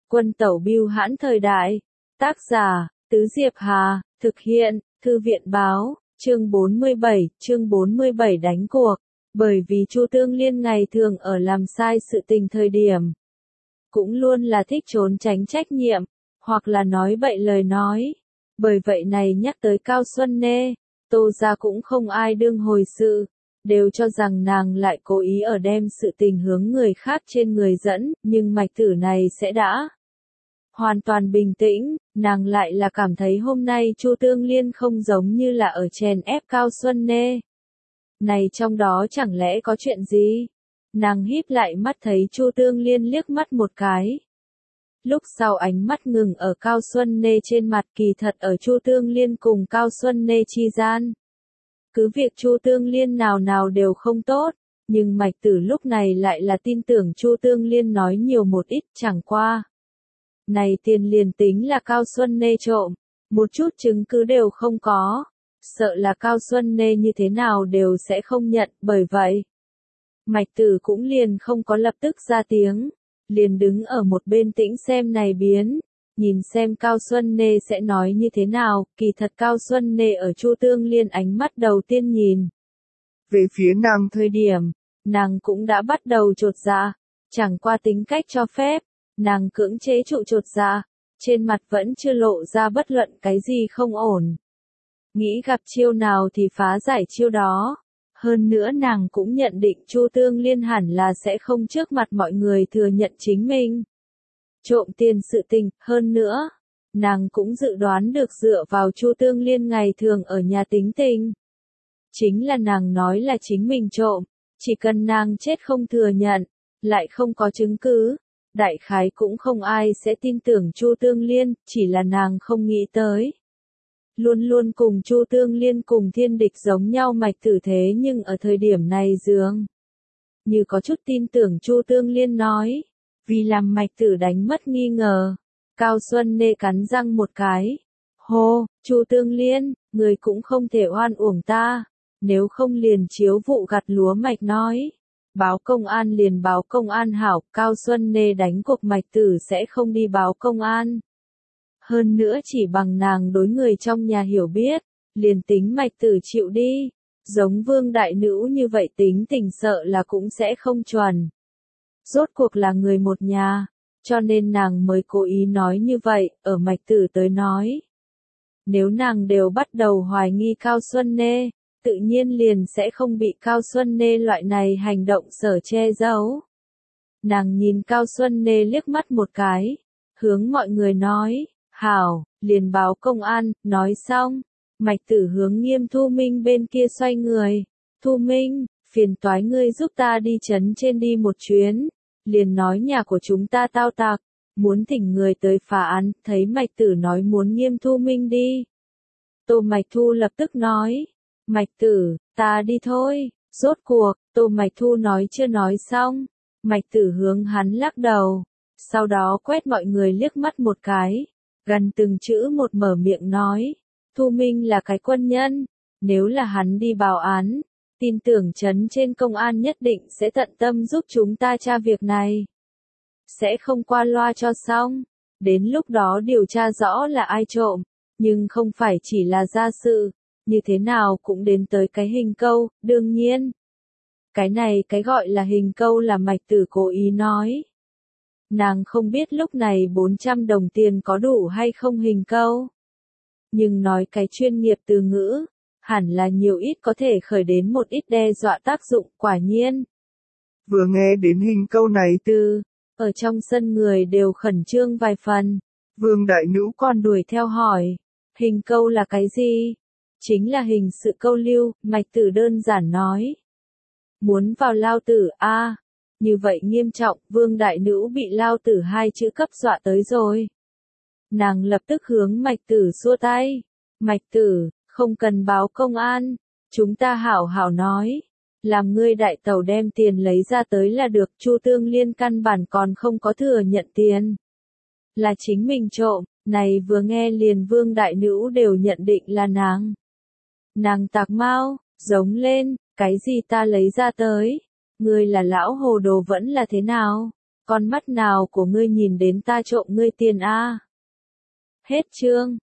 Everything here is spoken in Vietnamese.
Quân tẩu bưu hãn thời đại. Tác giả, Tứ Diệp Hà, thực hiện, Thư viện báo, chương 47 đánh cuộc. Bởi vì Chu Tương Liên ngày thường ở làm sai sự tình thời điểm, cũng luôn là thích trốn tránh trách nhiệm, hoặc là nói bậy lời nói. Bởi vậy này nhắc tới Cao Xuân Nê, Tô gia cũng không ai đương hồi sự, đều cho rằng nàng lại cố ý ở đem sự tình hướng người khác trên người dẫn, nhưng mạch tử này sẽ đã hoàn toàn bình tĩnh, nàng lại là cảm thấy hôm nay Chu Tương Liên không giống như là ở chèn ép Cao Xuân Nê. Này trong đó chẳng lẽ có chuyện gì? Nàng híp lại mắt thấy Chu Tương Liên liếc mắt một cái. Lúc sau ánh mắt ngừng ở Cao Xuân Nê trên mặt, kỳ thật ở Chu Tương Liên cùng Cao Xuân Nê chi gian. Cứ việc Chu Tương Liên nào nào đều không tốt, nhưng mạch tử lúc này lại là tin tưởng Chu Tương Liên nói nhiều một ít, chẳng qua. Này tiền liền tính là Cao Xuân Nê trộm, một chút chứng cứ đều không có, sợ là Cao Xuân Nê như thế nào đều sẽ không nhận, bởi vậy. Mạch tử cũng liền không có lập tức ra tiếng, liền đứng ở một bên tĩnh xem này biến, nhìn xem Cao Xuân Nê sẽ nói như thế nào, kỳ thật Cao Xuân Nê ở Chu Tương Liên ánh mắt đầu tiên nhìn. Về phía nàng thời điểm, nàng cũng đã bắt đầu chột dạ, chẳng qua tính cách cho phép, nàng cưỡng chế trụ chột dạ, trên mặt vẫn chưa lộ ra bất luận cái gì không ổn. Nghĩ gặp chiêu nào thì phá giải chiêu đó. Hơn nữa nàng cũng nhận định Chu Tương Liên hẳn là sẽ không trước mặt mọi người thừa nhận chính mình trộm tiền sự tình, hơn nữa, nàng cũng dự đoán được dựa vào Chu Tương Liên ngày thường ở nhà tính tình. Chính là nàng nói là chính mình trộm, chỉ cần nàng chết không thừa nhận, lại không có chứng cứ, đại khái cũng không ai sẽ tin tưởng Chu Tương Liên, chỉ là nàng không nghĩ tới. Luôn luôn cùng Chu Tương Liên cùng thiên địch giống nhau mạch tử thế nhưng ở thời điểm này dường như có chút tin tưởng Chu Tương Liên nói, vì làm mạch tử đánh mất nghi ngờ. Cao Xuân Nê cắn răng một cái. Hô, Chu Tương Liên, người cũng không thể oan uổng ta, nếu không liền chiếu vụ gặt lúa mạch nói. Báo công an liền báo công an hảo, Cao Xuân Nê đánh cuộc mạch tử sẽ không đi báo công an. Hơn nữa chỉ bằng nàng đối người trong nhà hiểu biết, liền tính mạch tử chịu đi, giống Vương đại nữ như vậy tính tình sợ là cũng sẽ không chuẩn. Rốt cuộc là người một nhà, cho nên nàng mới cố ý nói như vậy, ở mạch tử tới nói. Nếu nàng đều bắt đầu hoài nghi Cao Xuân Nê, tự nhiên liền sẽ không bị Cao Xuân Nê loại này hành động sở che giấu. Nàng nhìn Cao Xuân Nê liếc mắt một cái, hướng mọi người nói. Hảo, liền báo công an, nói xong, mạch tử hướng Nghiêm Thu Minh bên kia xoay người. Thu Minh, phiền toái ngươi giúp ta đi trấn trên đi một chuyến, liền nói nhà của chúng ta tao tặc, muốn thỉnh người tới phá án, thấy mạch tử nói muốn Nghiêm Thu Minh đi. Tô Mạch Thu lập tức nói, mạch tử, ta đi thôi, rốt cuộc, Tô Mạch Thu nói chưa nói xong, mạch tử hướng hắn lắc đầu, sau đó quét mọi người liếc mắt một cái. Gần từng chữ một mở miệng nói, Thu Minh là cái quân nhân, nếu là hắn đi báo án, tin tưởng trấn trên công an nhất định sẽ tận tâm giúp chúng ta tra việc này. Sẽ không qua loa cho xong, đến lúc đó điều tra rõ là ai trộm, nhưng không phải chỉ là gia sự, như thế nào cũng đến tới cái hình câu, đương nhiên. Cái này cái gọi là hình câu là mạch tử cố ý nói. Nàng không biết lúc này 400 đồng tiền có đủ hay không hình câu. Nhưng nói cái chuyên nghiệp từ ngữ, hẳn là nhiều ít có thể khởi đến một ít đe dọa tác dụng, quả nhiên. Vừa nghe đến hình câu này từ, ở trong sân người đều khẩn trương vài phần. Vương đại nữ còn đuổi theo hỏi, hình câu là cái gì? Chính là hình sự câu lưu, mạch tử đơn giản nói. Muốn vào lao tử a. Như vậy nghiêm trọng, Vương đại nữ bị lao tử hai chữ cấp dọa tới rồi. Nàng lập tức hướng mạch tử xua tay. Mạch tử, không cần báo công an, chúng ta hảo hảo nói. Làm ngươi đại tẩu đem tiền lấy ra tới là được, Chu Tương Liên căn bản còn không có thừa nhận tiền. Là chính mình trộm, này vừa nghe liền Vương đại nữ đều nhận định là nàng. Nàng tạc mau, giống lên, cái gì ta lấy ra tới? Ngươi là lão hồ đồ vẫn là thế nào? con mắt nào của ngươi nhìn đến ta trộm ngươi tiền a? Hết chương.